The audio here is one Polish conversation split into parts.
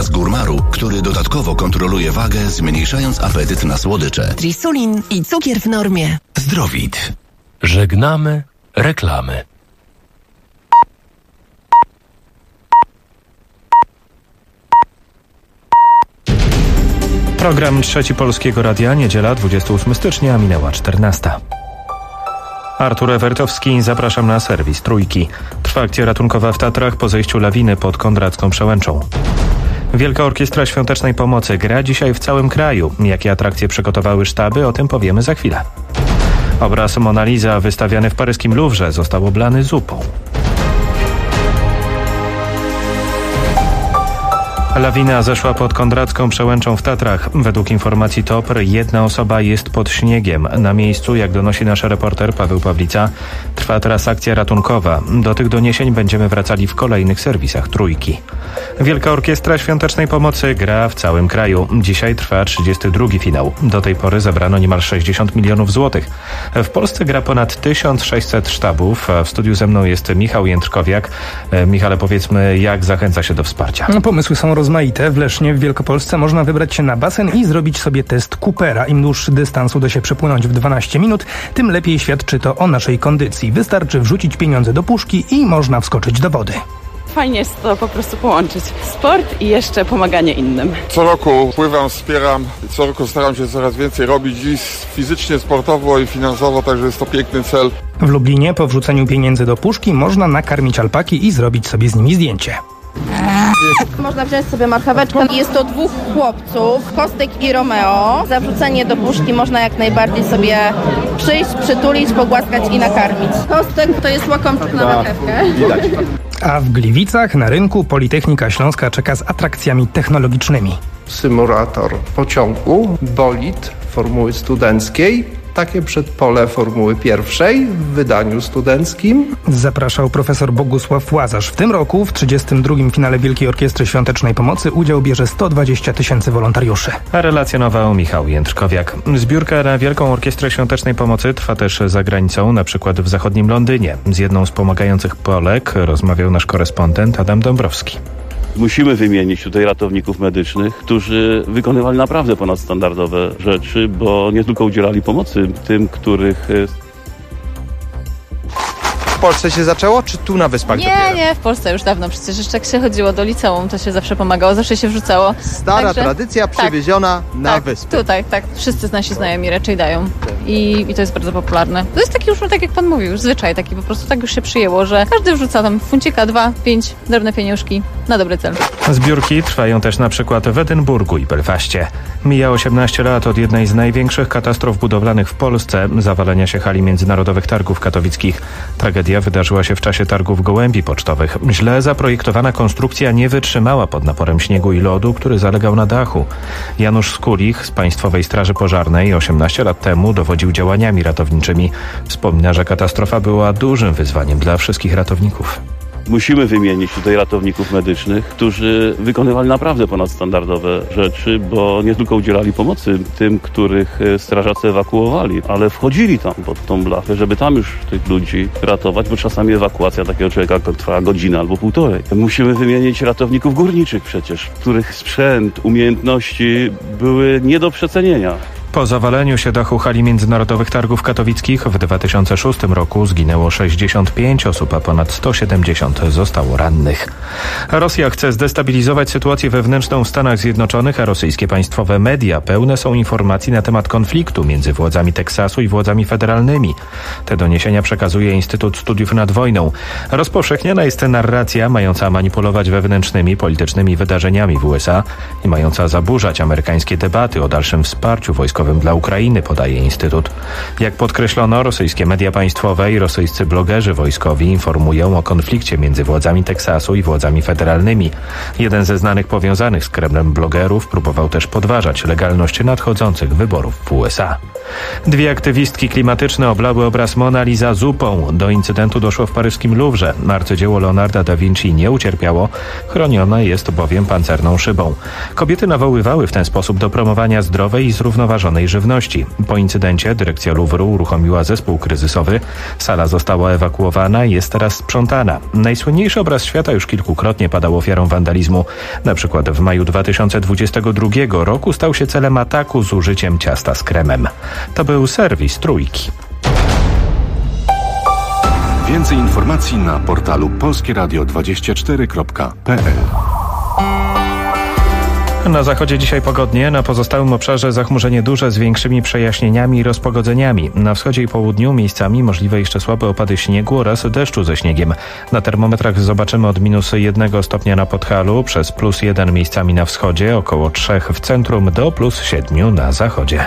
z Górmaru, który dodatkowo kontroluje wagę, zmniejszając apetyt na słodycze. Trisulin i cukier w normie. Zdrowit. Żegnamy reklamy. Program Trzeci Polskiego Radia, niedziela 28 stycznia, minęła 14. Artur Ewertowski, zapraszam na serwis Trójki. Trwa akcja ratunkowa w Tatrach po zejściu lawiny pod Kondracką Przełęczą. Wielka Orkiestra Świątecznej Pomocy gra dzisiaj w całym kraju. Jakie atrakcje przygotowały sztaby, o tym powiemy za chwilę. Obraz Mona Lisa wystawiany w paryskim Louvre został oblany zupą. Lawina zeszła pod Kondracką Przełęczą w Tatrach. Według informacji TOPR jedna osoba jest pod śniegiem. Na miejscu, jak donosi nasz reporter Paweł Pawlica, trwa teraz akcja ratunkowa. Do tych doniesień będziemy wracali w kolejnych serwisach Trójki. Wielka Orkiestra Świątecznej Pomocy gra w całym kraju. Dzisiaj trwa 32. finał. Do tej pory zebrano niemal 60 milionów złotych. W Polsce gra ponad 1600 sztabów, a w studiu ze mną jest Michał Jędrkowiak. Michale, powiedzmy, jak zachęca się do wsparcia? Pomysły są rozmaite. W Lesznie w Wielkopolsce można wybrać się na basen i zrobić sobie test Coopera. Im dłuższy dystans uda się przepłynąć w 12 minut, tym lepiej świadczy to o naszej kondycji. Wystarczy wrzucić pieniądze do puszki i można wskoczyć do wody. Fajnie jest to po prostu połączyć sport i jeszcze pomaganie innym. Co roku pływam, wspieram, co roku staram się coraz więcej robić i fizycznie, sportowo i finansowo, także jest to piękny cel. W Lublinie po wrzuceniu pieniędzy do puszki można nakarmić alpaki i zrobić sobie z nimi zdjęcie. Można wziąć sobie marcheweczkę. Jest to dwóch chłopców, Kostek i Romeo. Za wrzucenie do puszki można jak najbardziej sobie przyjść, przytulić, pogłaskać i nakarmić. Kostek to jest łakomczyk na marchewkę. A w Gliwicach na rynku Politechnika Śląska czeka z atrakcjami technologicznymi. Symulator pociągu, bolid formuły studenckiej, takie przedpole formuły pierwszej w wydaniu studenckim. Zapraszał profesor Bogusław Łazarz. W tym roku w 32. finale Wielkiej Orkiestry Świątecznej Pomocy udział bierze 120 000 wolontariuszy. A relacjonował Michał Jędrkowiak. Zbiórka na Wielką Orkiestrę Świątecznej Pomocy trwa też za granicą, na przykład w zachodnim Londynie. Z jedną z pomagających Polek rozmawiał nasz korespondent Adam Dąbrowski. Musimy wymienić tutaj ratowników medycznych, którzy wykonywali naprawdę ponadstandardowe rzeczy, bo nie tylko udzielali pomocy tym, których... W Polsce się zaczęło, czy tu na Wyspach dopiero? Nie, w Polsce już dawno. Przecież jeszcze jak się chodziło do liceum, to się zawsze pomagało, zawsze się wrzucało. Stara tradycja przywieziona na Wyspy. Tutaj, tak. Wszyscy nasi znajomi raczej dają. I to jest bardzo popularne. To jest taki już, tak jak pan mówił, już zwyczaj taki po prostu, tak już się przyjęło, że każdy wrzuca tam funcika, 2, 5 drobne pieniążki na dobry cel. Zbiórki trwają też na przykład w Edynburgu i Belfaście. Mija 18 lat od jednej z największych katastrof budowlanych w Polsce, zawalenia się hali Międzynarodowych Targów Katowickich. Tragedia wydarzyła się w czasie targów gołębi pocztowych. Źle zaprojektowana konstrukcja nie wytrzymała pod naporem śniegu i lodu, który zalegał na dachu. Janusz Skulich z Państwowej Straży Pożarnej 18 lat temu dowodził działaniami ratowniczymi. Wspomina, że katastrofa była dużym wyzwaniem dla wszystkich ratowników. Musimy wymienić tutaj ratowników medycznych, którzy wykonywali naprawdę ponadstandardowe rzeczy, bo nie tylko udzielali pomocy tym, których strażacy ewakuowali, ale wchodzili tam pod tą blachę, żeby tam już tych ludzi ratować, bo czasami ewakuacja takiego człowieka trwa godzinę albo półtorej. Musimy wymienić ratowników górniczych przecież, których sprzęt, umiejętności były nie do przecenienia. Po zawaleniu się dachu hali Międzynarodowych Targów Katowickich w 2006 roku zginęło 65 osób, a ponad 170 zostało rannych. Rosja chce zdestabilizować sytuację wewnętrzną w Stanach Zjednoczonych, a rosyjskie państwowe media pełne są informacji na temat konfliktu między władzami Teksasu i władzami federalnymi. Te doniesienia przekazuje Instytut Studiów nad Wojną. Rozpowszechniana jest narracja mająca manipulować wewnętrznymi politycznymi wydarzeniami w USA i mająca zaburzać amerykańskie debaty o dalszym wsparciu wojskowym dla Ukrainy, podaje Instytut. Jak podkreślono, rosyjskie media państwowe i rosyjscy blogerzy wojskowi informują o konflikcie między władzami Teksasu i władzami federalnymi. Jeden ze znanych powiązanych z Kremlem blogerów próbował też podważać legalność nadchodzących wyborów w USA. Dwie aktywistki klimatyczne oblały obraz Mona Lisa zupą. Do incydentu doszło w paryskim Louvre. Arcydzieło Leonarda da Vinci nie ucierpiało, chronione jest bowiem pancerną szybą. Kobiety nawoływały w ten sposób do promowania zdrowej i zrównoważonej niedopracowanej żywności. Po incydencie dyrekcja Louvru uruchomiła zespół kryzysowy. Sala została ewakuowana i jest teraz sprzątana. Najsłynniejszy obraz świata już kilkukrotnie padał ofiarą wandalizmu. Na przykład w maju 2022 roku stał się celem ataku z użyciem ciasta z kremem. To był serwis Trójki. Więcej informacji na portalu polskieradio24.pl. Na zachodzie dzisiaj pogodnie, na pozostałym obszarze zachmurzenie duże z większymi przejaśnieniami i rozpogodzeniami. Na wschodzie i południu miejscami możliwe jeszcze słabe opady śniegu oraz deszczu ze śniegiem. Na termometrach zobaczymy od -1 stopnia na Podhalu, przez +1 miejscami na wschodzie, około 3 w centrum do +7 na zachodzie.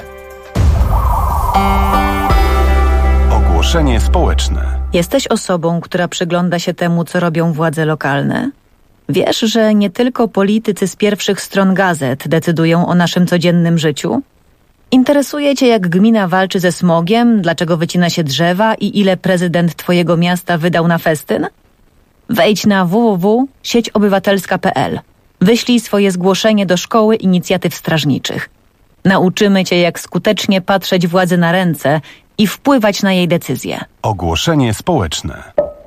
Ogłoszenie społeczne. Jesteś osobą, która przygląda się temu, co robią władze lokalne? Wiesz, że nie tylko politycy z pierwszych stron gazet decydują o naszym codziennym życiu? Interesuje Cię, jak gmina walczy ze smogiem, dlaczego wycina się drzewa i ile prezydent Twojego miasta wydał na festyn? Wejdź na www.sieciobywatelska.pl. Wyślij swoje zgłoszenie do Szkoły Inicjatyw Strażniczych. Nauczymy Cię, jak skutecznie patrzeć władzy na ręce i wpływać na jej decyzje. Ogłoszenie społeczne.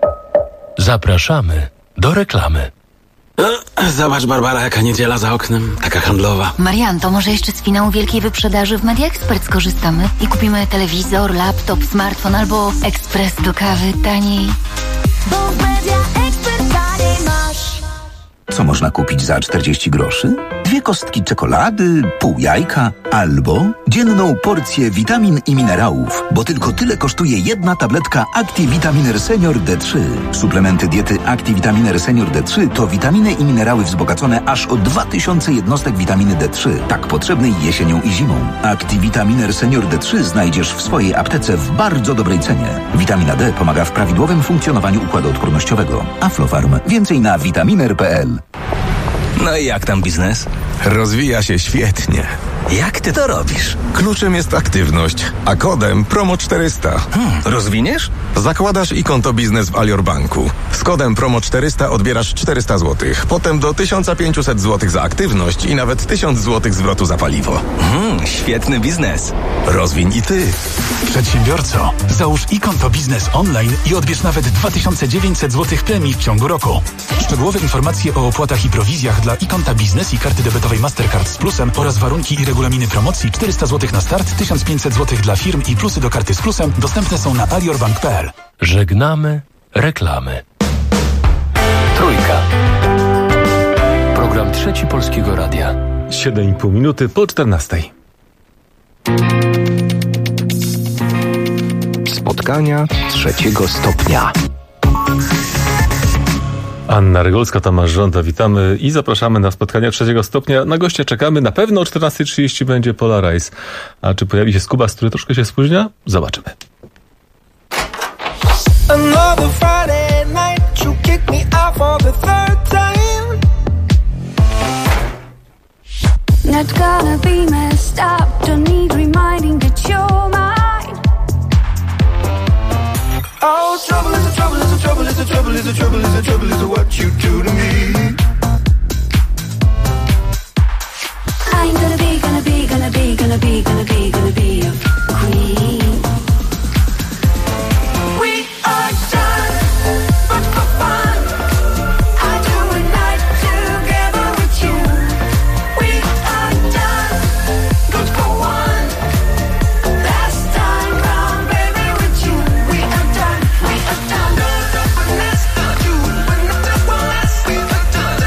Zapraszamy do reklamy. Zobacz, Barbara, jaka niedziela za oknem, taka handlowa. Marian, to może jeszcze z finału wielkiej wyprzedaży w Media Expert skorzystamy i kupimy telewizor, laptop, smartfon albo ekspres do kawy taniej. Bo w Media Expert taniej masz. Co można kupić za 40 groszy? 2 kostki czekolady, pół jajka albo dzienną porcję witamin i minerałów, bo tylko tyle kosztuje jedna tabletka Activitaminer Senior D3. Suplementy diety Activitaminer Senior D3 to witaminy i minerały wzbogacone aż o 2000 jednostek witaminy D3, tak potrzebnej jesienią i zimą. Activitaminer Senior D3 znajdziesz w swojej aptece w bardzo dobrej cenie. Witamina D pomaga w prawidłowym funkcjonowaniu układu odpornościowego. Aflofarm. Więcej na vitaminer.pl. No i jak tam biznes? Rozwija się świetnie. Jak ty to robisz? Kluczem jest aktywność, a kodem PROMO400. Rozwiniesz? Zakładasz i konto biznes w Alior Banku. Z kodem PROMO400 odbierasz 400 zł. Potem do 1500 zł za aktywność i nawet 1000 zł zwrotu za paliwo. Świetny biznes. Rozwiń i ty. Przedsiębiorco, załóż i konto biznes online i odbierz nawet 2900 zł premii w ciągu roku. Szczegółowe informacje o opłatach i prowizjach dla i konta biznes i karty debetowej Mastercard z plusem oraz warunki i regulaminy promocji 400 zł na start, 1500 zł dla firm i plusy do karty z plusem dostępne są na aliorbank.pl. Żegnamy reklamy. Trójka. Program Trzeci Polskiego Radia. 7,5 minuty po 14. Spotkania trzeciego stopnia. Anna Rygolska, Tomasz Żąda, witamy i zapraszamy na spotkania trzeciego stopnia. Na goście czekamy. Na pewno o 14:30 będzie Polarize. A czy pojawi się Skubas, który troszkę się spóźnia? Zobaczymy. Another Friday night, you kick me out for the third time. Not gonna be messed up, don't need reminding that you're mine. Oh, trouble is a trouble is a trouble is a trouble is a trouble is a trouble is what you do to me. I ain't gonna be, gonna be, gonna be, gonna be, gonna be, gonna be your queen. We are done, but for fun. I do a night together with you. We are done, good for one. Last time round, baby, with you. We are done, we are done. We are done.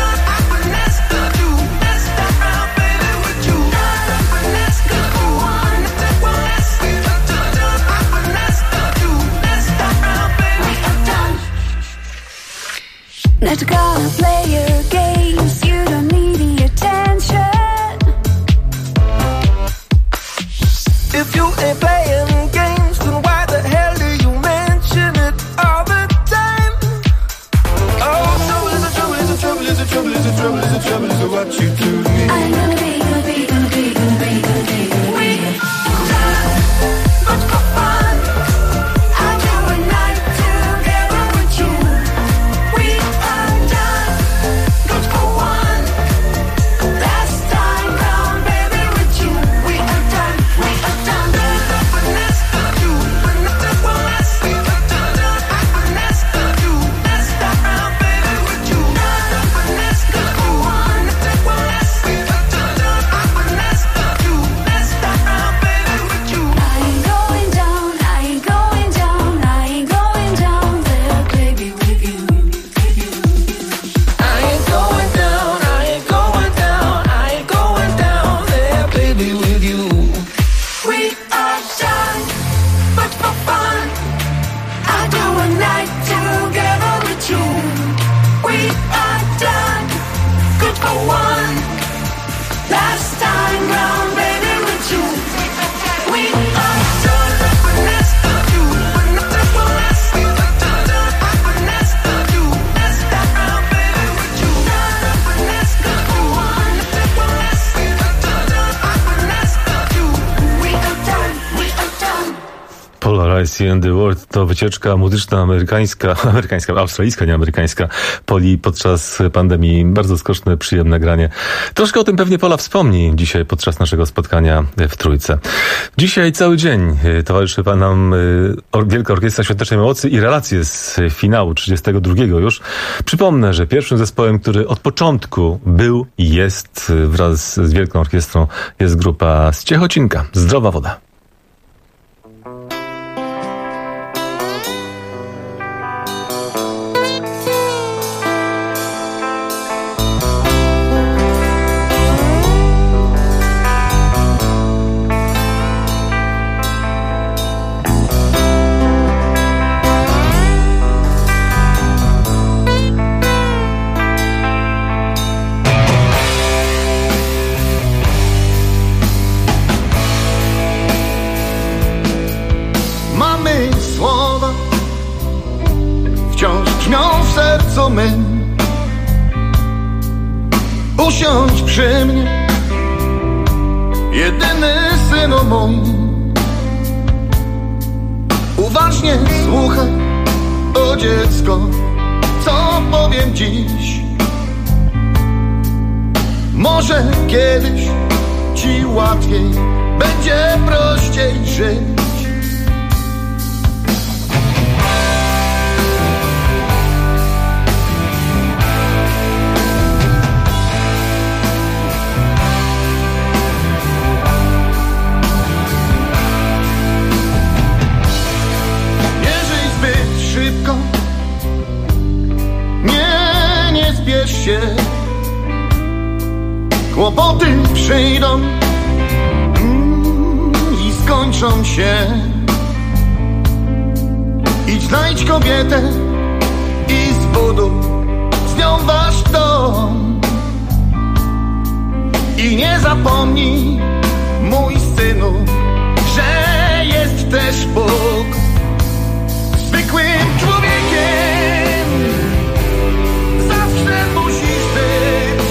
I See in the World to wycieczka muzyczna amerykańska, australijska, nie amerykańska, Poli podczas pandemii. Bardzo skoczne, przyjemne granie. Troszkę o tym pewnie Pola wspomni dzisiaj podczas naszego spotkania w Trójce. Dzisiaj cały dzień towarzyszy nam Wielka Orkiestra Świątecznej Mocy i relacje z finału 32 już. Przypomnę, że pierwszym zespołem, który od początku był i jest wraz z Wielką Orkiestrą, jest grupa z Ciechocinka, Zdrowa Woda. Usiądź przy mnie, jedyny synu mój. Uważnie słuchaj, o dziecko, co powiem dziś. Może kiedyś ci łatwiej będzie prościej żyć. Nie spiesz się, kłopoty przyjdą i skończą się. Idź znajdź kobietę i zbuduj z nią wasz dom. I nie zapomnij, mój synu, że jest też Bóg. Zwykłym człowiekiem zawsze musisz być.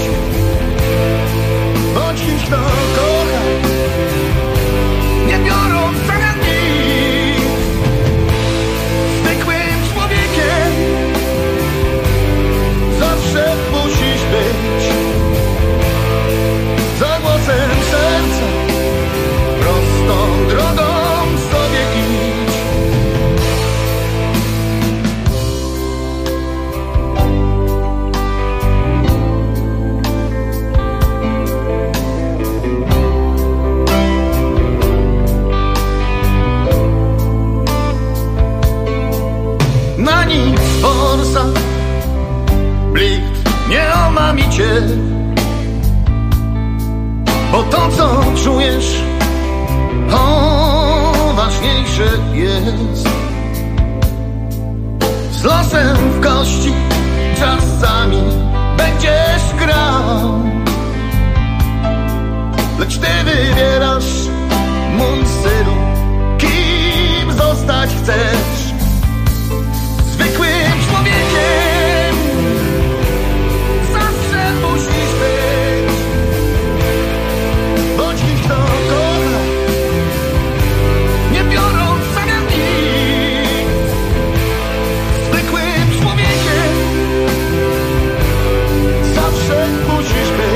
Bądź kimś, kto kocha, nie biorąc za nic. Zwykłym człowiekiem zawsze musisz być. Za głosem serca, prostą drogą sobie idź. Na nic forsa, blikt nie omami cię, bo to, co czujesz, ważniejsze jest. Z losem w kości czasami będziesz grał, lecz ty wybierasz, mój synu, kim zostać chcesz. Zwykłym człowiekiem zawsze musisz być. Bądź kimś, kto kocha, nie biorąc w zamian nic. Zwykłym człowiekiem zawsze musisz być.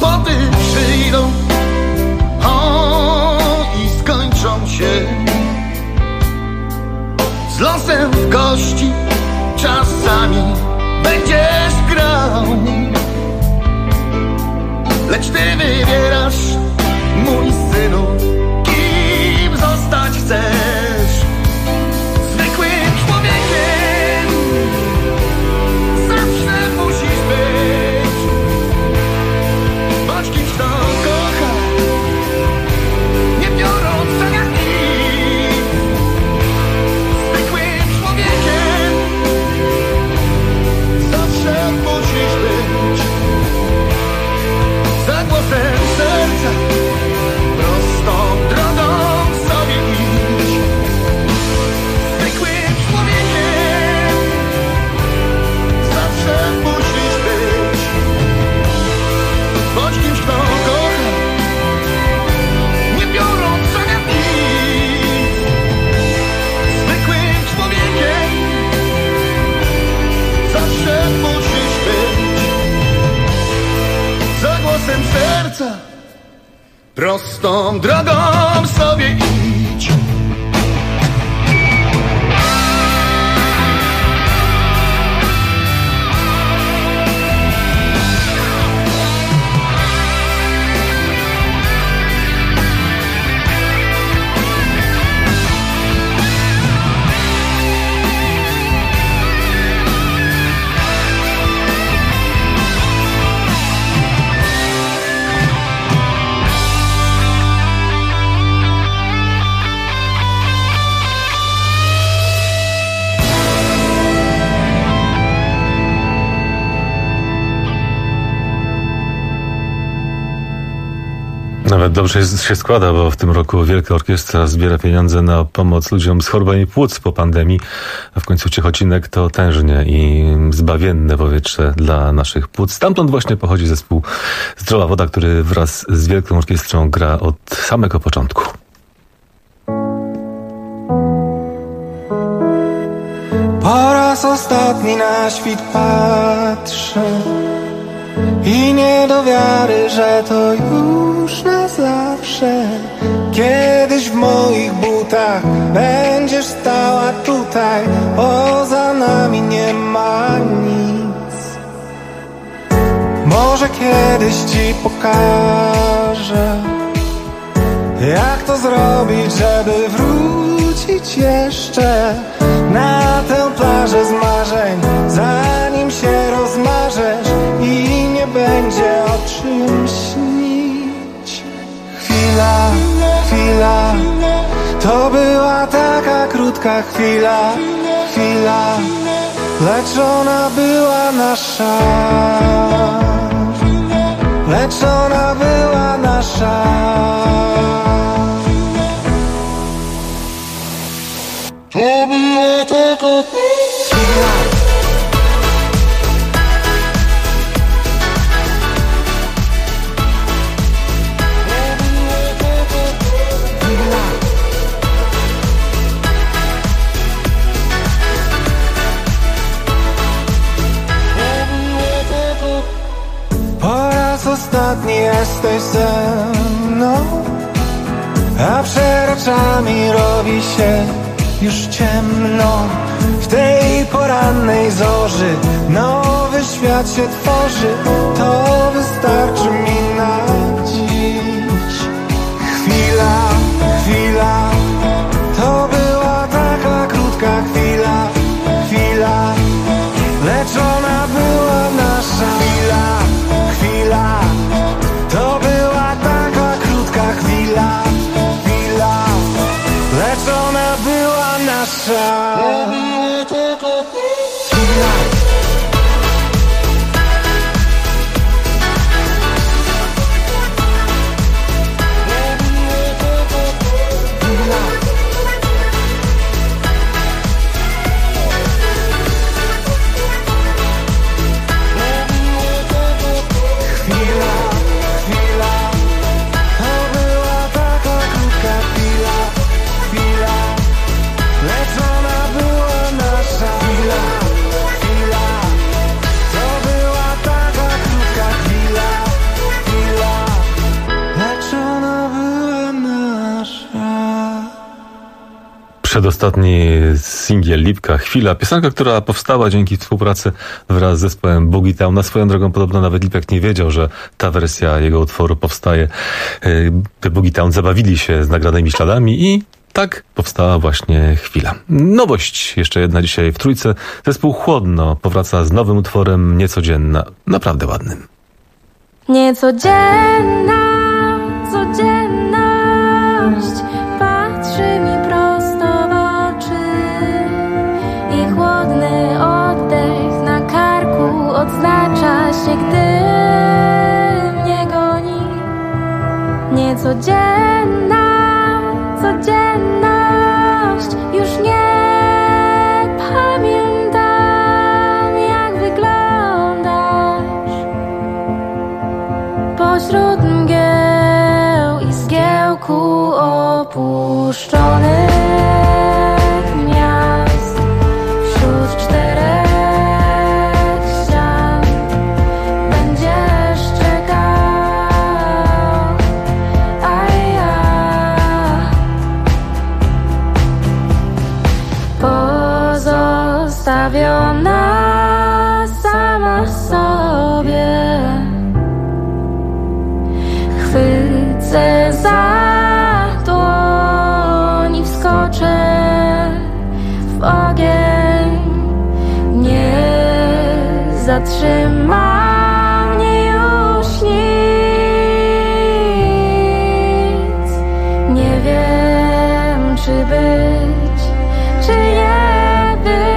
kłopoty przyjdą i skończą się. Z losem w kości czasami będziesz grał, lecz ty wybierasz, mój synu, kim zostać chcesz. Zwykłym człowiekiem zawsze musisz być, bądź kimś, kto kocha, nie biorąc za nic. Zwykłym człowiekiem zawsze musisz być. Za głosem serca prostą drogą sobie idź. Zwykłym człowiekiem zawsze musisz być, bądź kimś, kto kocha, nie biorąc za nic. Zwykłym człowiekiem zawsze musisz być. Za głosem serca prostą drogą sobie idź. Nawet dobrze się składa, bo w tym roku Wielka Orkiestra zbiera pieniądze na pomoc ludziom z chorobami płuc po pandemii, a w końcu Ciechocinek to tężnie i zbawienne powietrze dla naszych płuc. Stamtąd właśnie pochodzi zespół Zdrowa Woda, który wraz z Wielką Orkiestrą gra od samego początku. Po raz ostatni na świt patrzę i nie do wiary, że to już na zawsze. Kiedyś w moich butach będziesz stała tutaj, poza nami nie ma nic. Może kiedyś ci pokażę, jak to zrobić, żeby wrócić jeszcze na tę plażę z marzeń, zanim się rozmarzesz i nie będzie o czym śnić. Chwila, chwila, to była taka krótka chwila, chwila, lecz ona była nasza, lecz ona była nasza. To była taka chwila. Po raz ostatni jesteś ze mną, a przed oczami robi się już ciemno. W tej porannej zorzy nowy świat się tworzy, to wystarczy mi na dziś. Chwila, chwila, to była taka krótka chwila, chwila, lecz ona była nasza. Chwila, chwila, to była taka krótka chwila, chwila, lecz ona była nasza. Chwila. Przedostatni singiel Lipka, Chwila. Piosenka, która powstała dzięki współpracy wraz z zespołem Boogie Town. Na swoją drogą podobno nawet Lipek nie wiedział, że ta wersja jego utworu powstaje. Boogie Town zabawili się z nagranymi śladami i tak powstała właśnie Chwila. Nowość jeszcze jedna dzisiaj w Trójce. Zespół Chłodno powraca z nowym utworem Niecodzienna. Naprawdę ładnym. Niecodzienna codzienność patrzy mi prosto w oczy i chłodny oddech na karku odznacza się, gdy mnie goni. Niecodzienna codzienność, już nie pamiętam, jak wyglądasz pośród mgieł i zgiełku opuszczonych miast, wśród czterech ścian będziesz czekał, a ja pozostawiona sama sobie. Chwycę za dłoń i wskoczę w ogień. Nie zatrzyma mnie już nic. Nie wiem, czy być, czy nie być.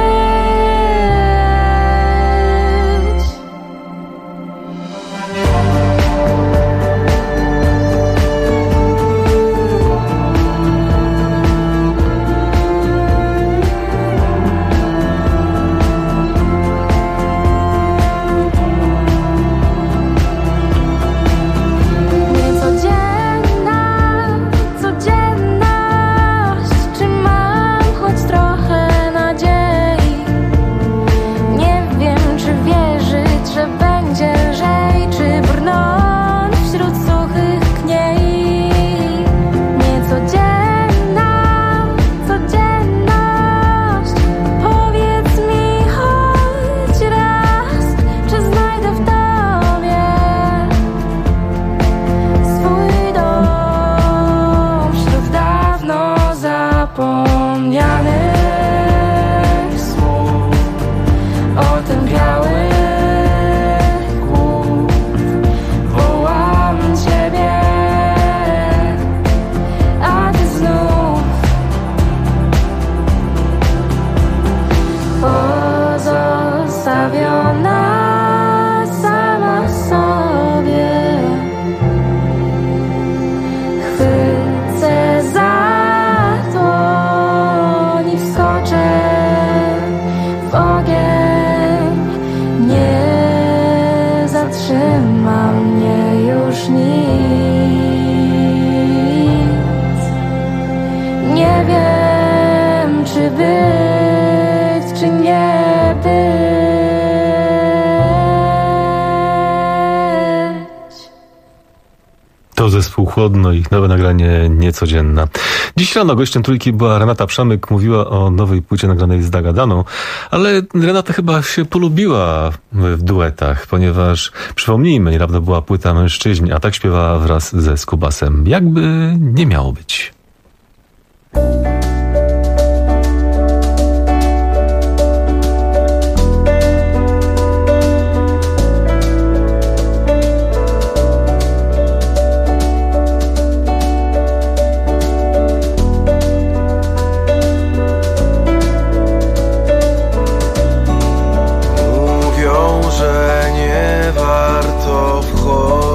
To zespół Chłodno, ich nowe nagranie Niecodzienna. Dziś rano gościem Trójki była Renata Przemyk, mówiła o nowej płycie nagranej z Dagadaną, ale Renata chyba się polubiła w duetach, ponieważ przypomnijmy, niedawno była płyta Mężczyźni, a tak śpiewała wraz ze Skubasem. Jakby nie miało być.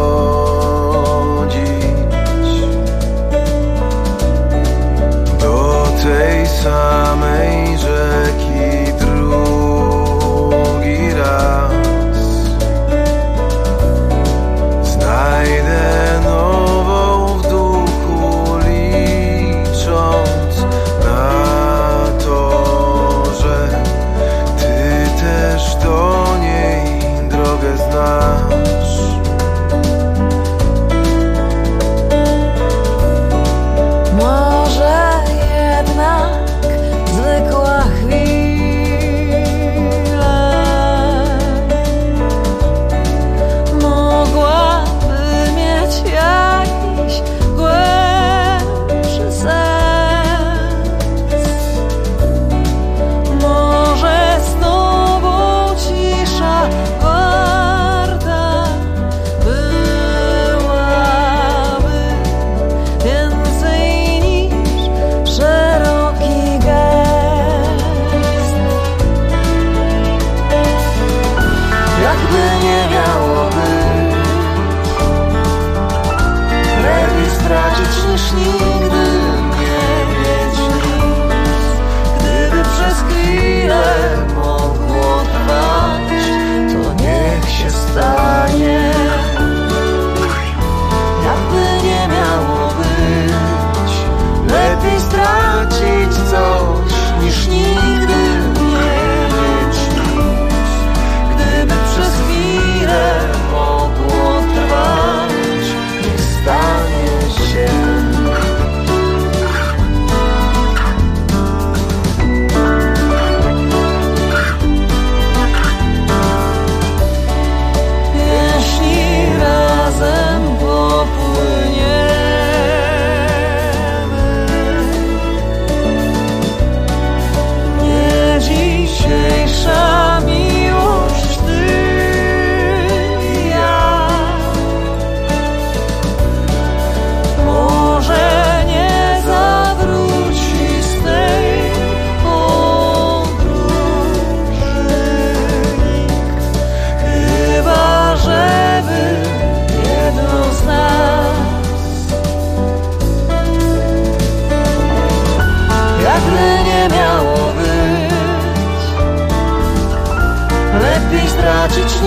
Do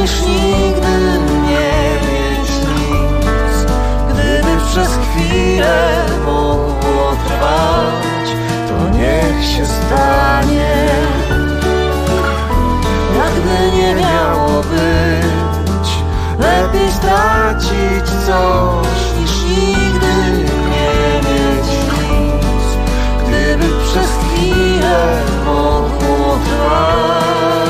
niż nigdy nie mieć nic. Gdyby przez chwilę mogło trwać, to niech się stanie. Jakby nie miało być, lepiej stracić coś niż nigdy nie mieć nic. Gdyby przez chwilę mogło trwać,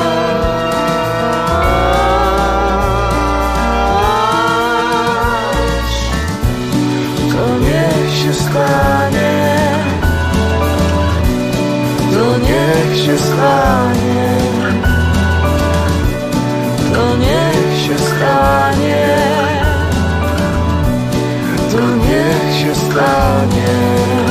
to niech się stanie, to niech się stanie, to niech się stanie, to niech się stanie.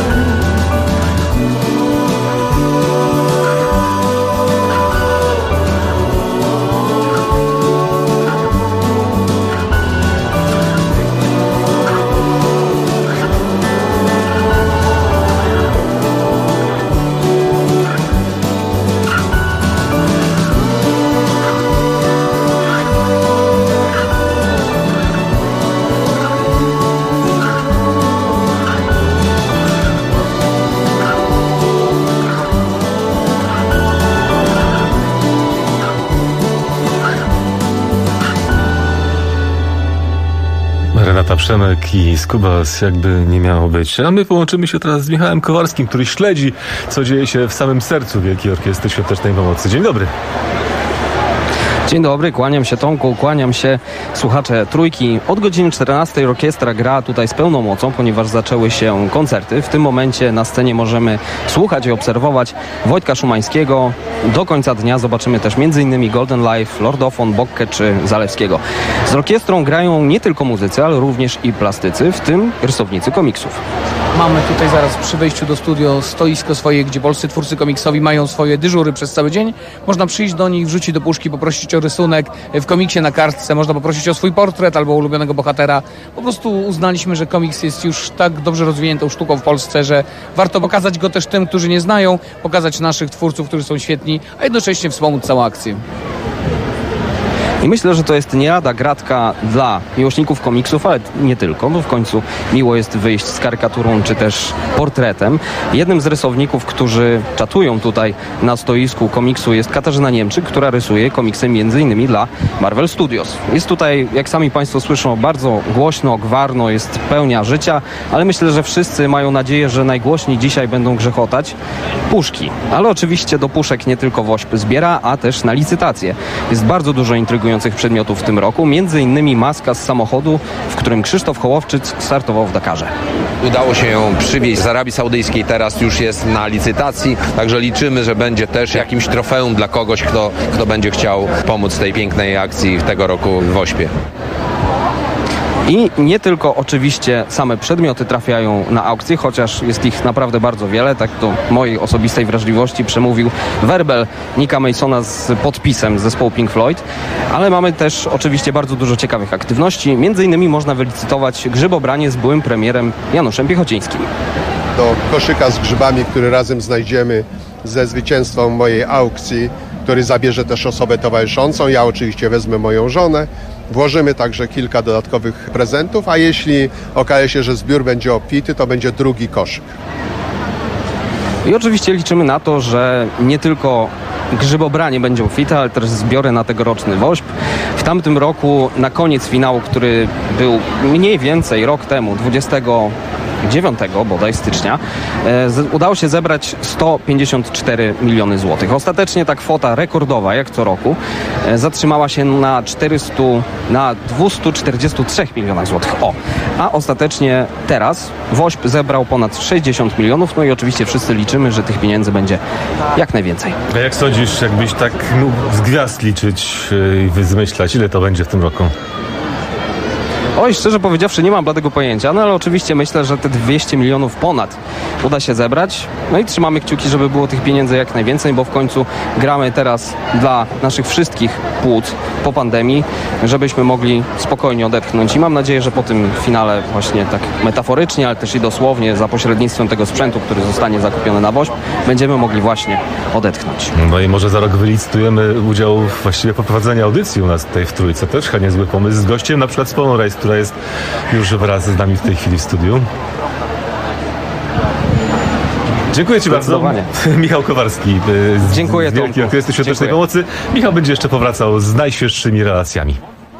Renata Przemek i Skubas, jakby nie miało być. A my połączymy się teraz z Michałem Kowarskim, który śledzi, co dzieje się w samym sercu Wielkiej Orkiestry Świątecznej Pomocy. Dzień dobry. Dzień dobry, kłaniam się Tomku, kłaniam się słuchacze Trójki. Od godziny 14 orkiestra gra tutaj z pełną mocą, ponieważ zaczęły się koncerty. W tym momencie na scenie możemy słuchać i obserwować Wojtka Szumańskiego. Do końca dnia zobaczymy też m.in. Golden Life, Lordofon, Bockę czy Zalewskiego. Z orkiestrą grają nie tylko muzycy, ale również i plastycy, w tym rysownicy komiksów. Mamy tutaj zaraz przy wejściu do studio stoisko swoje, gdzie polscy twórcy komiksowi mają swoje dyżury przez cały dzień. Można przyjść do nich, wrzucić do puszki, poprosić o rysunek w komiksie na kartce, można poprosić o swój portret albo ulubionego bohatera. Po prostu uznaliśmy, że komiks jest już tak dobrze rozwiniętą sztuką w Polsce, że warto pokazać go też tym, którzy nie znają, pokazać naszych twórców, którzy są świetni, a jednocześnie wspomóc całą akcję. I myślę, że to jest nie lada gratka dla miłośników komiksów, ale nie tylko, bo w końcu miło jest wyjść z karykaturą czy też portretem. Jednym z rysowników, którzy czatują tutaj na stoisku komiksu, jest Katarzyna Niemczyk, która rysuje komiksy m.in. dla Marvel Studios. Jest tutaj, jak sami Państwo słyszą, bardzo głośno, gwarno, jest pełnia życia, ale myślę, że wszyscy mają nadzieję, że najgłośniej dzisiaj będą grzechotać puszki. Ale oczywiście do puszek nie tylko WOŚP zbiera, a też na licytację. Jest bardzo dużo intrygujących przedmiotów w tym roku, między innymi maska z samochodu, w którym Krzysztof Hołowczyk startował w Dakarze. Udało się ją przywieźć z Arabii Saudyjskiej, teraz już jest na licytacji, także liczymy, że będzie też jakimś trofeum dla kogoś, kto będzie chciał pomóc tej pięknej akcji tego roku w WOŚP-ie. I nie tylko oczywiście same przedmioty trafiają na aukcję, chociaż jest ich naprawdę bardzo wiele, tak do mojej osobistej wrażliwości przemówił werbel Nicka Masona z podpisem z zespołu Pink Floyd, ale mamy też oczywiście bardzo dużo ciekawych aktywności, między innymi można wylicytować grzybobranie z byłym premierem Januszem Piechocińskim. Do koszyka z grzybami, który razem znajdziemy ze zwycięstwem mojej aukcji, który zabierze też osobę towarzyszącą, ja oczywiście wezmę moją żonę. Włożymy także kilka dodatkowych prezentów, a jeśli okaże się, że zbiór będzie obfity, to będzie drugi koszyk. I oczywiście liczymy na to, że nie tylko grzybobranie będzie obfite, ale też zbiory na tegoroczny WOŚP. W tamtym roku na koniec finału, który był mniej więcej rok temu, 29 bodaj stycznia, udało się zebrać 154 miliony złotych. Ostatecznie ta kwota rekordowa, jak co roku, zatrzymała się na 243 milionach złotych. A ostatecznie teraz WOŚP zebrał ponad 60 milionów, no i oczywiście wszyscy liczymy, że tych pieniędzy będzie jak najwięcej. A jak sądzisz, jakbyś tak mógł z gwiazd liczyć i zmyślać, ile to będzie w tym roku? Oj, szczerze powiedziawszy, nie mam bladego pojęcia, no ale oczywiście myślę, że te 200 milionów ponad uda się zebrać. No i trzymamy kciuki, żeby było tych pieniędzy jak najwięcej, bo w końcu gramy teraz dla naszych wszystkich płuc po pandemii, żebyśmy mogli spokojnie odetchnąć. I mam nadzieję, że po tym finale właśnie tak metaforycznie, ale też i dosłownie za pośrednictwem tego sprzętu, który zostanie zakupiony na WOŚP, będziemy mogli właśnie odetchnąć. No i może za rok wylicytujemy udział właściwie poprowadzenia audycji u nas tutaj w Trójce. Też chyba niezły pomysł z gościem, na przykład z Polą Rejs, która jest już wraz z nami w tej chwili w studiu. Dziękuję Ci bardzo. Michał Kowarski. Dziękuję, z Wielkiej Orkiestry Świątecznej Pomocy. Michał będzie jeszcze powracał z najświeższymi relacjami.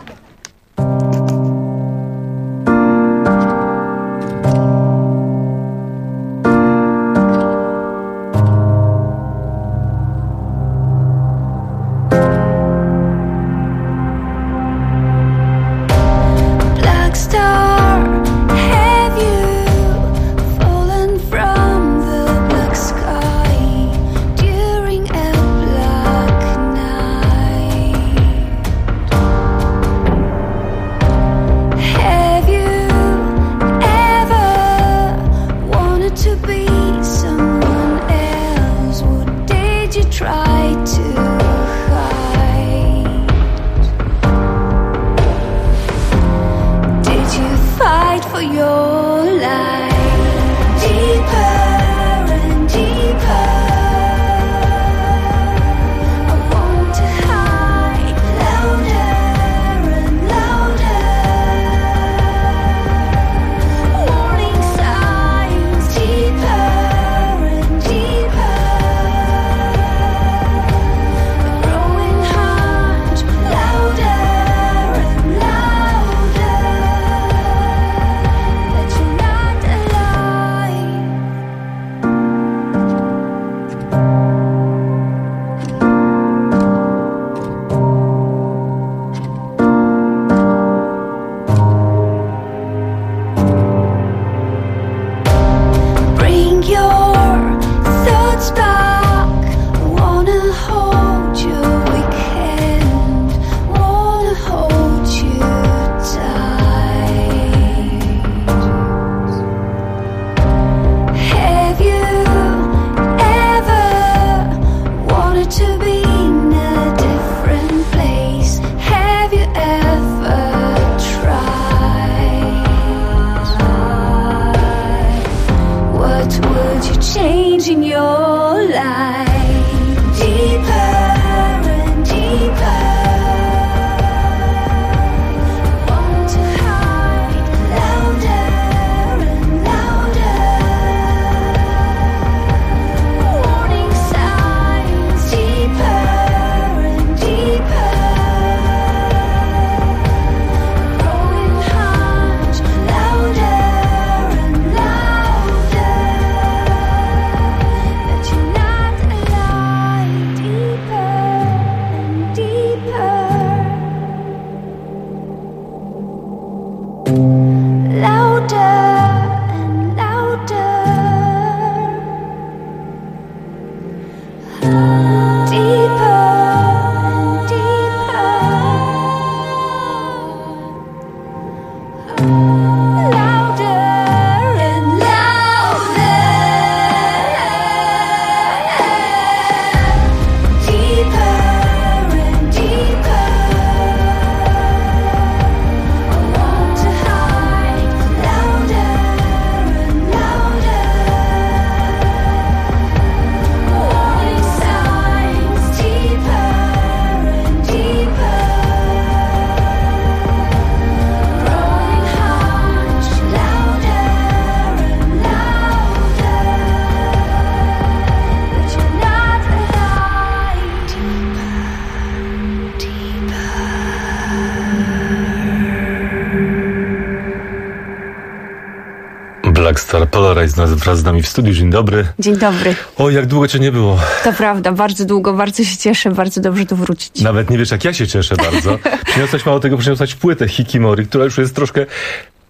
Blackstar Polarize wraz z nami w studiu. Dzień dobry. Dzień dobry. O, jak długo cię nie było. To prawda, bardzo długo, bardzo się cieszę, bardzo dobrze tu wrócić. Nawet nie wiesz, jak ja się cieszę bardzo. Przyniosłaś mało tego, przyniosłaś płytę Hikimori, która już jest troszkę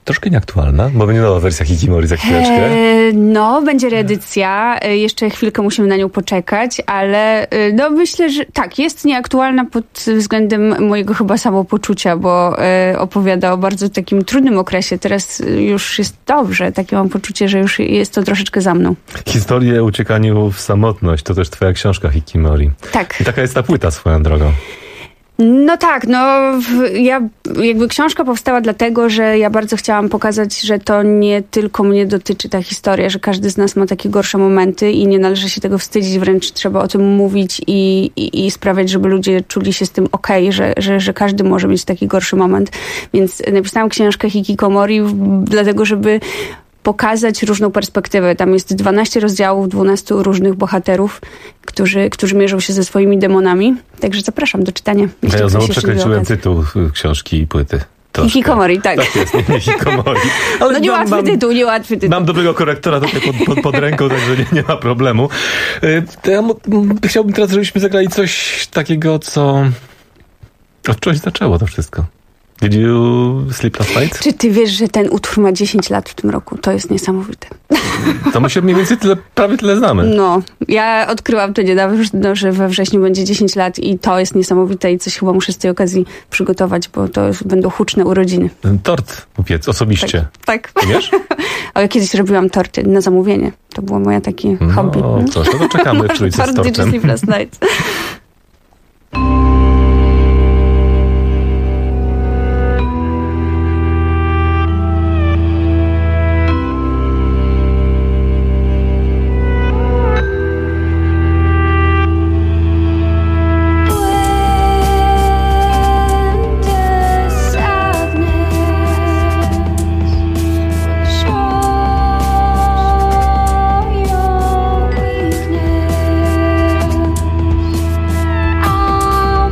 troszkę nieaktualna, bo będzie nowa wersja Hikimori za chwileczkę. No, będzie reedycja. Jeszcze chwilkę musimy na nią poczekać, ale no myślę, że tak, jest nieaktualna pod względem mojego chyba samopoczucia, bo opowiada o bardzo takim trudnym okresie. Teraz już jest dobrze. Takie mam poczucie, że już jest to troszeczkę za mną. Historię o uciekaniu w samotność to też twoja książka Hikimori. Tak. I taka jest ta płyta swoją drogą. No tak, jakby książka powstała dlatego, że ja bardzo chciałam pokazać, że to nie tylko mnie dotyczy ta historia, że każdy z nas ma takie gorsze momenty i nie należy się tego wstydzić, wręcz trzeba o tym mówić i sprawiać, żeby ludzie czuli się z tym okej, że każdy może mieć taki gorszy moment. Więc napisałam książkę Hikikomori dlatego, żeby pokazać różną perspektywę. Tam jest 12 rozdziałów, 12 różnych bohaterów, którzy mierzą się ze swoimi demonami. Także zapraszam do czytania. Ja znowu przekręciłem tytuł książki i płyty. Hikikomori, tak. Tak jest, nie Hikikomori. Ale no niełatwy tytuł. Mam dobrego korektora tutaj pod ręką, także nie ma problemu. Chciałbym teraz, żebyśmy zagrali coś takiego, co od czegoś zaczęło to wszystko. Did you sleep last night? Czy ty wiesz, że ten utwór ma 10 lat w tym roku? To jest niesamowite. To my się mniej więcej prawie tyle znamy. No, ja odkryłam to niedawno, że we wrześniu będzie 10 lat i to jest niesamowite i coś chyba muszę z tej okazji przygotować, bo to będą huczne urodziny. Tort upiec osobiście. Tak. Wiesz? O, ja kiedyś robiłam torty na zamówienie. To było moje takie hobby. No, coś, to czekamy w trójce z tortem. Did you sleep last night? Show your weakness.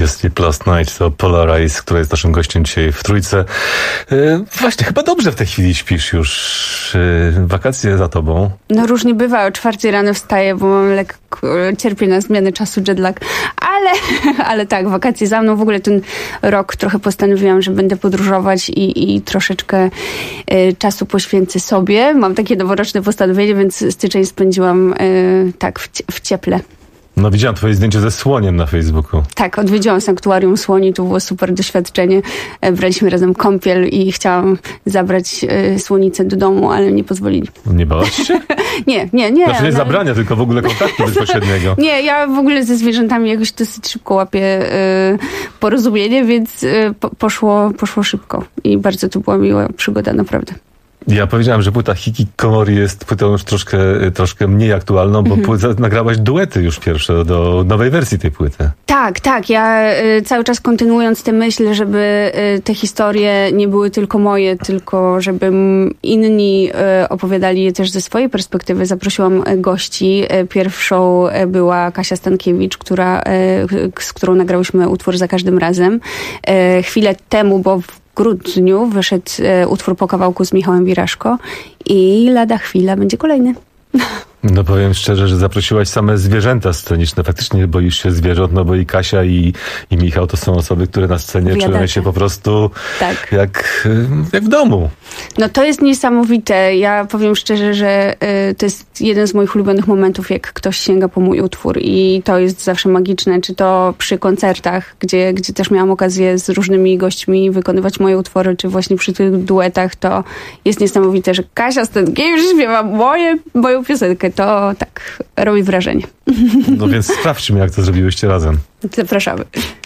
będzie Sleep Last Night, to Polarize, która jest naszym gościem dzisiaj w Trójce. Właśnie, chyba dobrze w tej chwili śpisz już. Wakacje za tobą. No różnie bywa, o 4:00 rano wstaję, bo mam cierpię na zmianę czasu, jetlag, ale tak, wakacje za mną. W ogóle ten rok trochę postanowiłam, że będę podróżować i troszeczkę czasu poświęcę sobie. Mam takie noworoczne postanowienie, więc styczeń spędziłam tak w cieple. No widziałam twoje zdjęcie ze słoniem na Facebooku. Tak, odwiedziłam sanktuarium słoni, to było super doświadczenie. Braliśmy razem kąpiel i chciałam zabrać słonicę do domu, ale nie pozwolili. Nie bałaś się? Nie. Znaczy nie zabrania, tylko w ogóle kontaktu bezpośredniego. Nie, ja w ogóle ze zwierzętami jakoś dosyć szybko łapię porozumienie, więc poszło szybko. I bardzo to była miła przygoda, naprawdę. Ja powiedziałem, że płyta Hikikomori jest płytą już troszkę mniej aktualną, bo nagrałaś duety już pierwsze do nowej wersji tej płyty. Tak. Ja cały czas kontynuując tę myśl, żeby te historie nie były tylko moje, tylko żeby inni opowiadali je też ze swojej perspektywy. Zaprosiłam gości. Pierwszą była Kasia Stankiewicz, z którą nagrałyśmy utwór Za każdym razem. Chwilę temu, bo w grudniu wyszedł utwór Po kawałku z Michałem Wiraszko i lada chwila będzie kolejny. No powiem szczerze, że zaprosiłaś same zwierzęta sceniczne. Faktycznie boisz się zwierząt, no bo i Kasia i Michał to są osoby, które na scenie czują się po prostu jak w domu. No to jest niesamowite. Ja powiem szczerze, że to jest jeden z moich ulubionych momentów, jak ktoś sięga po mój utwór i to jest zawsze magiczne. Czy to przy koncertach, gdzie też miałam okazję z różnymi gośćmi wykonywać moje utwory, czy właśnie przy tych duetach, to jest niesamowite, że Kasia Stankiewicz śpiewa moją piosenkę. To tak robi wrażenie. No więc sprawdźmy, jak to zrobiłyście razem. Zapraszamy.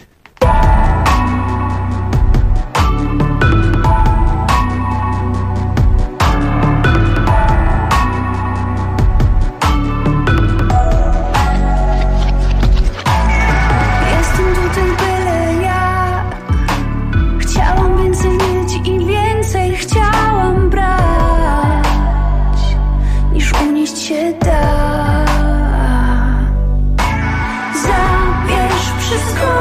Jestem tutaj byle jak. Chciałam więcej mieć i więcej chciałam brać, niż unieść się da. Zabierz wszystko,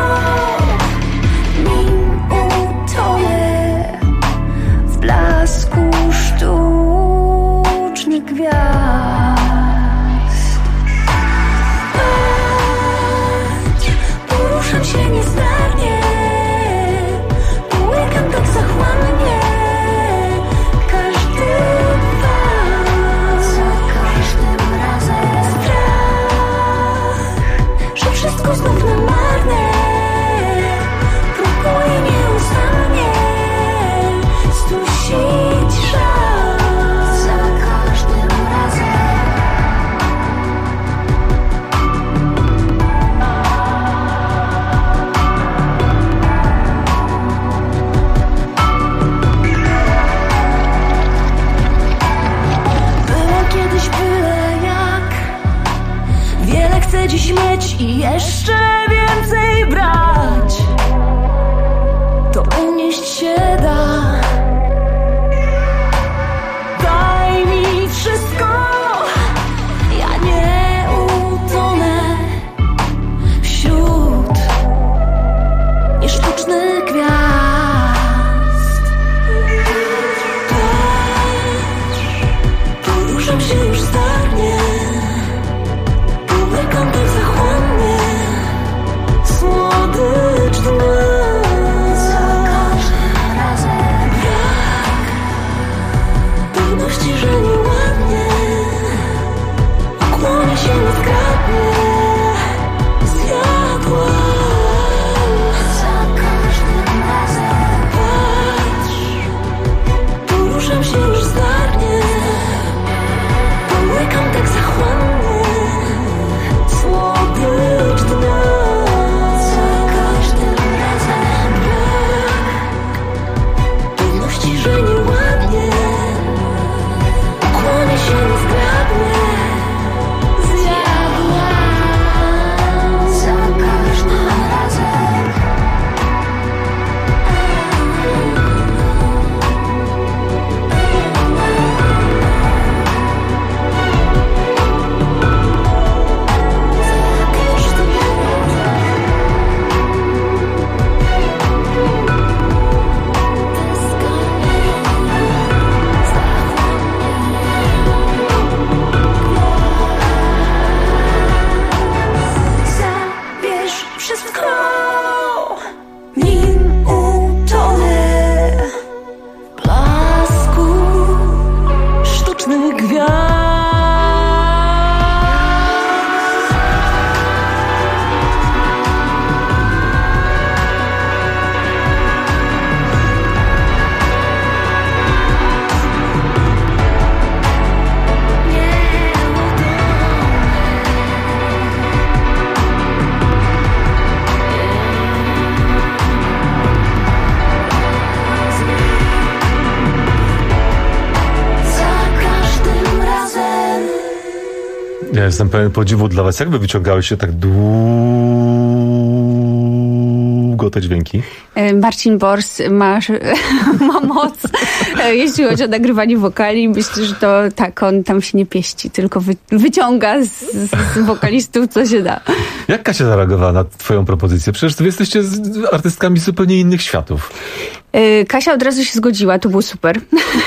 nim utonę w blasku sztucznych gwiazd. Patrz, poruszam się niezdarnie, łykam tak zachłannie każdy pas. Za każdym razem strach, że wszystko znów na marne. Próbuję nieustannie zdusić żal. Za każdym razem. Było kiedyś byle jak. Wiele chcę dziś mieć i jeszcze więcej brać. To unieść się da. Daj mi wszystko, ja nie utonę wśród niesztucznych gwiazd. Poruszam się już zdarnie, łykam tak zachłannie z młodych Ja jestem pełen podziwu dla was. Jak wy wyciągałeś tak długo te dźwięki? Marcin Bors ma moc, jeśli chodzi o nagrywanie wokali. Myślę, że to tak, on tam się nie pieści, tylko wyciąga z wokalistów, co się da. Jak Kasia zareagowała na twoją propozycję? Przecież wy jesteście artystkami zupełnie innych światów. Kasia od razu się zgodziła, to było super.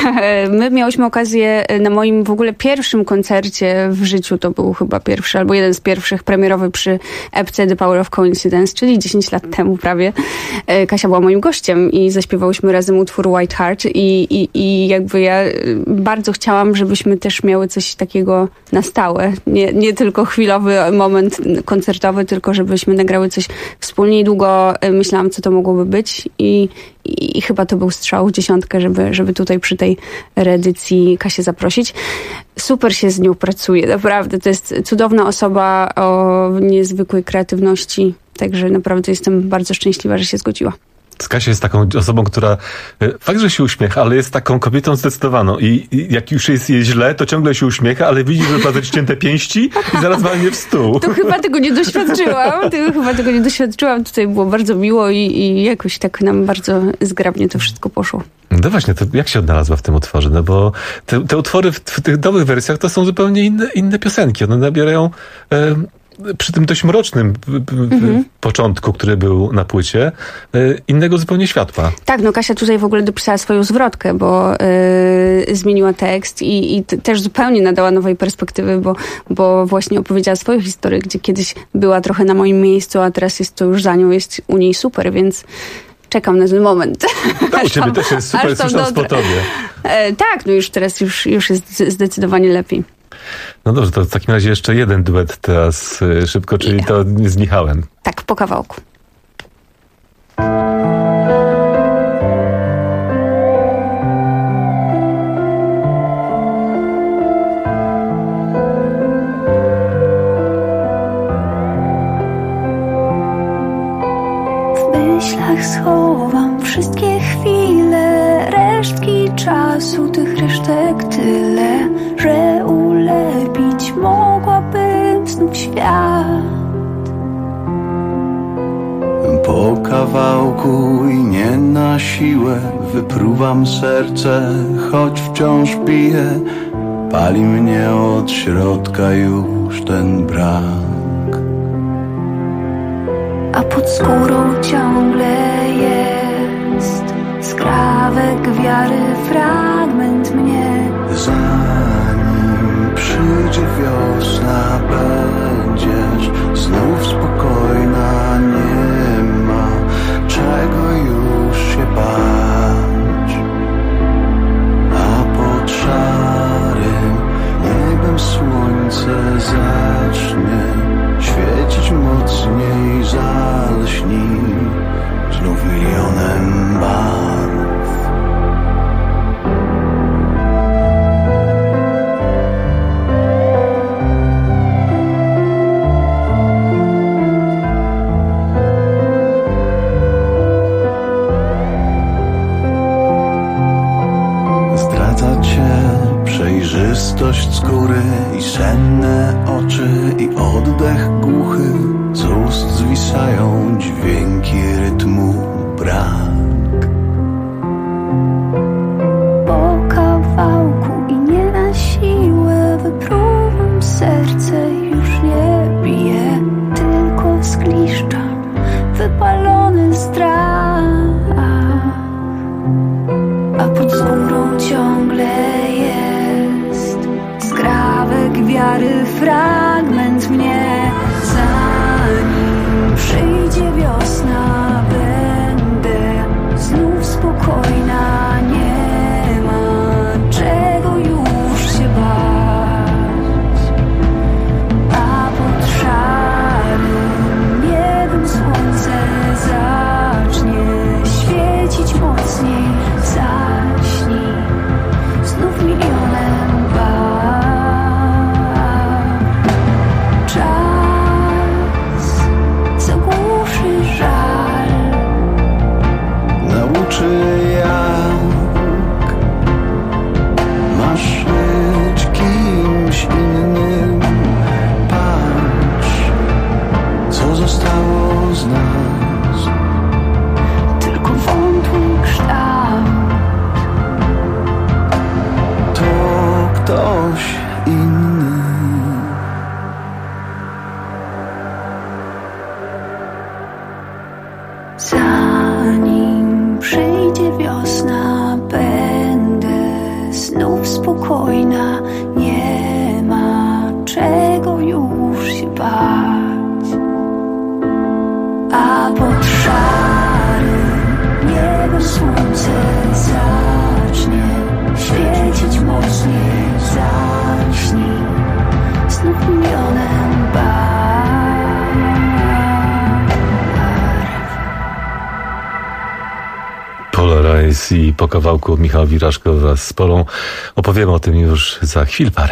My miałyśmy okazję na moim w ogóle pierwszym koncercie w życiu, to był chyba pierwszy albo jeden z pierwszych premierowy przy epce The Power of Coincidence, czyli 10 lat temu prawie. Kasia była moim gościem i zaśpiewałyśmy razem utwór White Heart i jakby ja bardzo chciałam, żebyśmy też miały coś takiego na stałe. Nie tylko chwilowy moment koncertowy, tylko żebyśmy nagrały coś wspólnie i długo myślałam, co to mogłoby być i chyba to był strzał w dziesiątkę, żeby tutaj przy tej reedycji Kasię zaprosić. Super się z nią pracuje, naprawdę. To jest cudowna osoba o niezwykłej kreatywności, także naprawdę jestem bardzo szczęśliwa, że się zgodziła. Kasia jest taką osobą, która fakt, że się uśmiecha, ale jest taką kobietą zdecydowaną i jak już jest jej źle, to ciągle się uśmiecha, ale widzi, że ma ścięte pięści i zaraz walnie w stół. To chyba tego nie doświadczyłam. Tutaj było bardzo miło i jakoś tak nam bardzo zgrabnie to wszystko poszło. No właśnie, to jak się odnalazła w tym utworze? No bo te utwory w tych nowych wersjach to są zupełnie inne piosenki. One nabierają przy tym dość mrocznym początku, który był na płycie, innego zupełnie światła. Tak, no Kasia tutaj w ogóle dopisała swoją zwrotkę, bo zmieniła tekst i też zupełnie nadała nowej perspektywy, bo właśnie opowiedziała swoją historię, gdzie kiedyś była trochę na moim miejscu, a teraz jest to już za nią, jest u niej super, więc czekam na ten moment. To u ciebie też jest super, słyszałem po tobie. Tak, no już teraz już jest zdecydowanie lepiej. No dobrze, to w takim razie jeszcze jeden duet teraz szybko, czyli to z Michałem. Tak, po kawałku. W myślach schowam wszystkie chwile, resztki czasu, tych resztek tyle, że ulepić mogłabym znów świat. Po kawałku i nie na siłę wypruwam serce, choć wciąż bije. Pali mnie od środka już ten brak. A pod skórą ciągle jest skrawek wiary, fragment mnie. Zanim przyjdzie wiosna, będziesz znów spokojna. Nie ma czego już się bać. A pod szarym niebem słońce zacznie świecić mocniej, zalśni znów milionem barw. Zdradza cię przejrzystość skóry i senne oczy i oddech głuchy. Z ust zwisają dźwięki rytmu brak. Po kawałku i nie na siłę wypruwam serce, już nie bije, tylko zgliszcza wypalony strach. A pod skórą ciągle jest skrawek wiary, fragment mnie. Zanim przyjdzie wiosna, będę znów spokojna. Nie ma czego już się bać. A pod szarym niebem słońce zacznie świecić mocniej. Zaśnij znów milionem barw. Beatles i po kawałku Michał Wiraszko wraz z Polą. Opowiemy o tym już za chwil parę.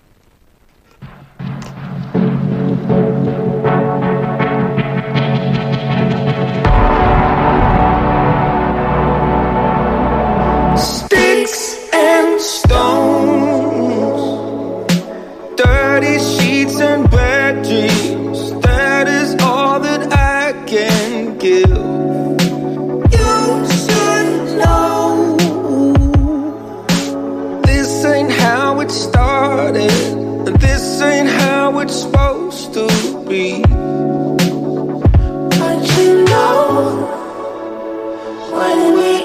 Sticks and stones, dirty sheets and bad dreams. That is all that I can give. You should know this ain't how it started, and this ain't how it's supposed to be. But you know, when we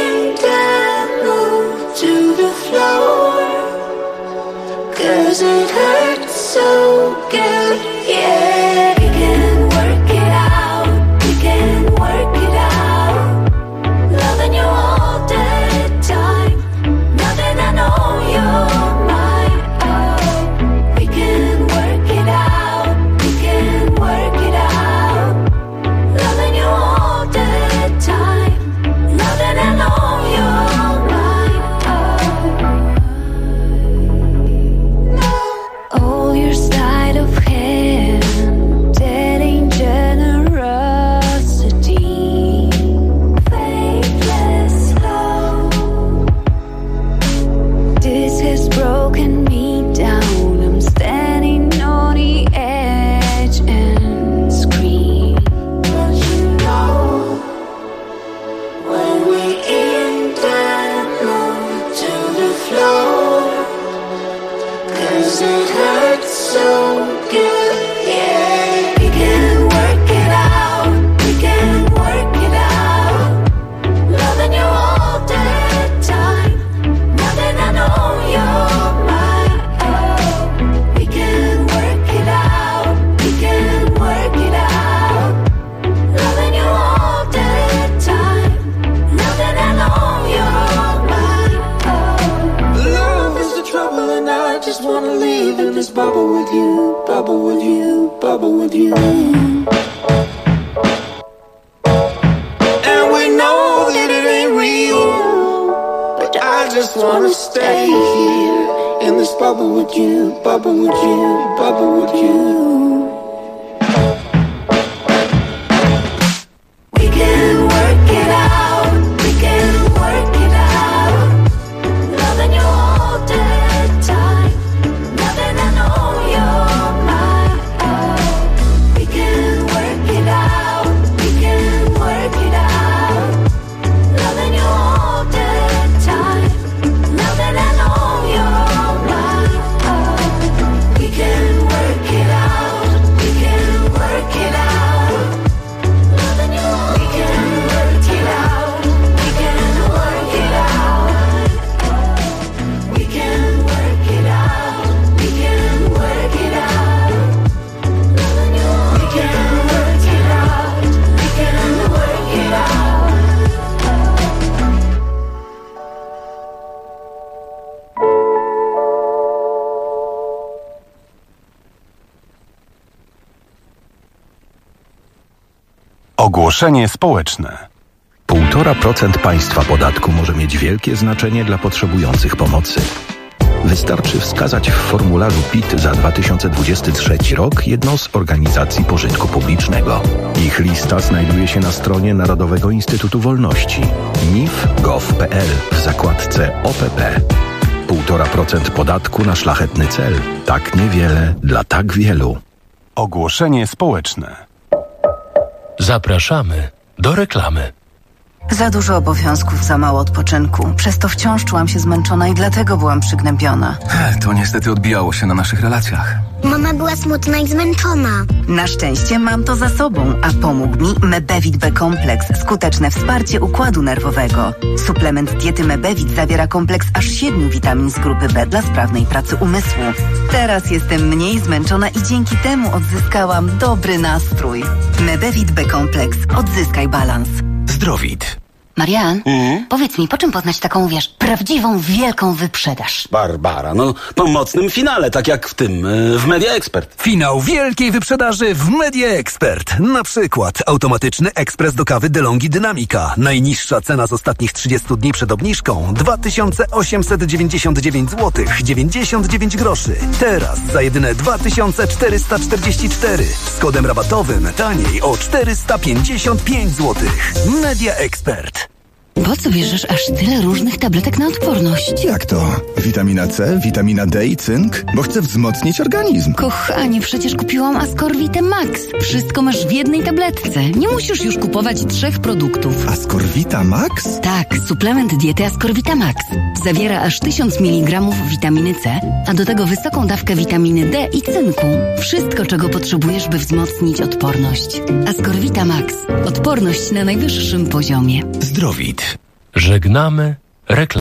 to the floor, 'cause it hurts so good, yeah. We can work it out, we can work it out. Loving you all the time, nothing I know you're mine. Oh, we can work it out, we can work it out. Loving you all the time, nothing I know you're mine. Oh, your sleight of hand, that ain't generosity. Faithless love, this has broken me down. I'm standing on the edge and scream. But you know, when we in that move to the floor, 'cause it hurts so good, yeah. We can work it out, we can work it out. Loving you all the time, nothing I know you're mine. Oh, we can work it out, we can work it out. Loving you all the time, nothing I know you're mine. Oh, love is the trouble, and I just wanna live in this bubble with you, bubble with you, bubble with you. And we know that it ain't real, but I just wanna stay here in this bubble with you, bubble with you, bubble with you. We can work it out, we can work it out. Loving you all the time, nothing I know you're mine. Oh, we can work it out, we can work it out. Loving you all the time, nothing I know you're mine. Oh, we can work it out, we can work it out. Loving you all, we can work it out, we can work it out. We can work it out, we can work it out. Loving you all, we can work it out, we can work it out. Ogłoszenie społeczne. 1,5% państwa podatku może mieć wielkie znaczenie dla potrzebujących pomocy. Wystarczy wskazać w formularzu PIT za 2023 rok jedną z organizacji pożytku publicznego. Ich lista znajduje się na stronie Narodowego Instytutu Wolności nif.gov.pl w zakładce OPP. 1,5% podatku na szlachetny cel. Tak niewiele dla tak wielu. Ogłoszenie społeczne. Zapraszamy do reklamy. Za dużo obowiązków, za mało odpoczynku. Przez to wciąż czułam się zmęczona i dlatego byłam przygnębiona. To niestety odbijało się na naszych relacjach. Mama była smutna i zmęczona. Na szczęście mam to za sobą, a pomógł mi Mebevit B-kompleks. Skuteczne wsparcie układu nerwowego. Suplement diety Mebevit zawiera kompleks aż 7 witamin z grupy B dla sprawnej pracy umysłu. Teraz jestem mniej zmęczona i dzięki temu odzyskałam dobry nastrój. Mebevit B-kompleks. Odzyskaj balans. Zdrowit. Marian, powiedz mi, po czym poznać taką, wiesz, prawdziwą, wielką wyprzedaż? Barbara, no po mocnym finale, tak jak w tym, w Media Expert. Finał wielkiej wyprzedaży w Media Expert. Na przykład automatyczny ekspres do kawy DeLonghi Dynamica. Najniższa cena z ostatnich 30 dni przed obniżką 2899 zł 99 groszy. Teraz za jedyne 2444. Z kodem rabatowym taniej o 455 zł. Media Expert. Po co bierzesz aż tyle różnych tabletek na odporność? Jak to? Witamina C, witamina D i cynk? Bo chcę wzmocnić organizm. Kochanie, przecież kupiłam Ascorvite Max. Wszystko masz w jednej tabletce. Nie musisz już kupować 3 produktów. Ascorvita Max? Tak, suplement diety Ascorvita Max. Zawiera aż 1000 mg witaminy C, a do tego wysoką dawkę witaminy D i cynku. Wszystko, czego potrzebujesz, by wzmocnić odporność. Ascorvita Max. Odporność na najwyższym poziomie. Zdrowit. Żegnamy reklamę.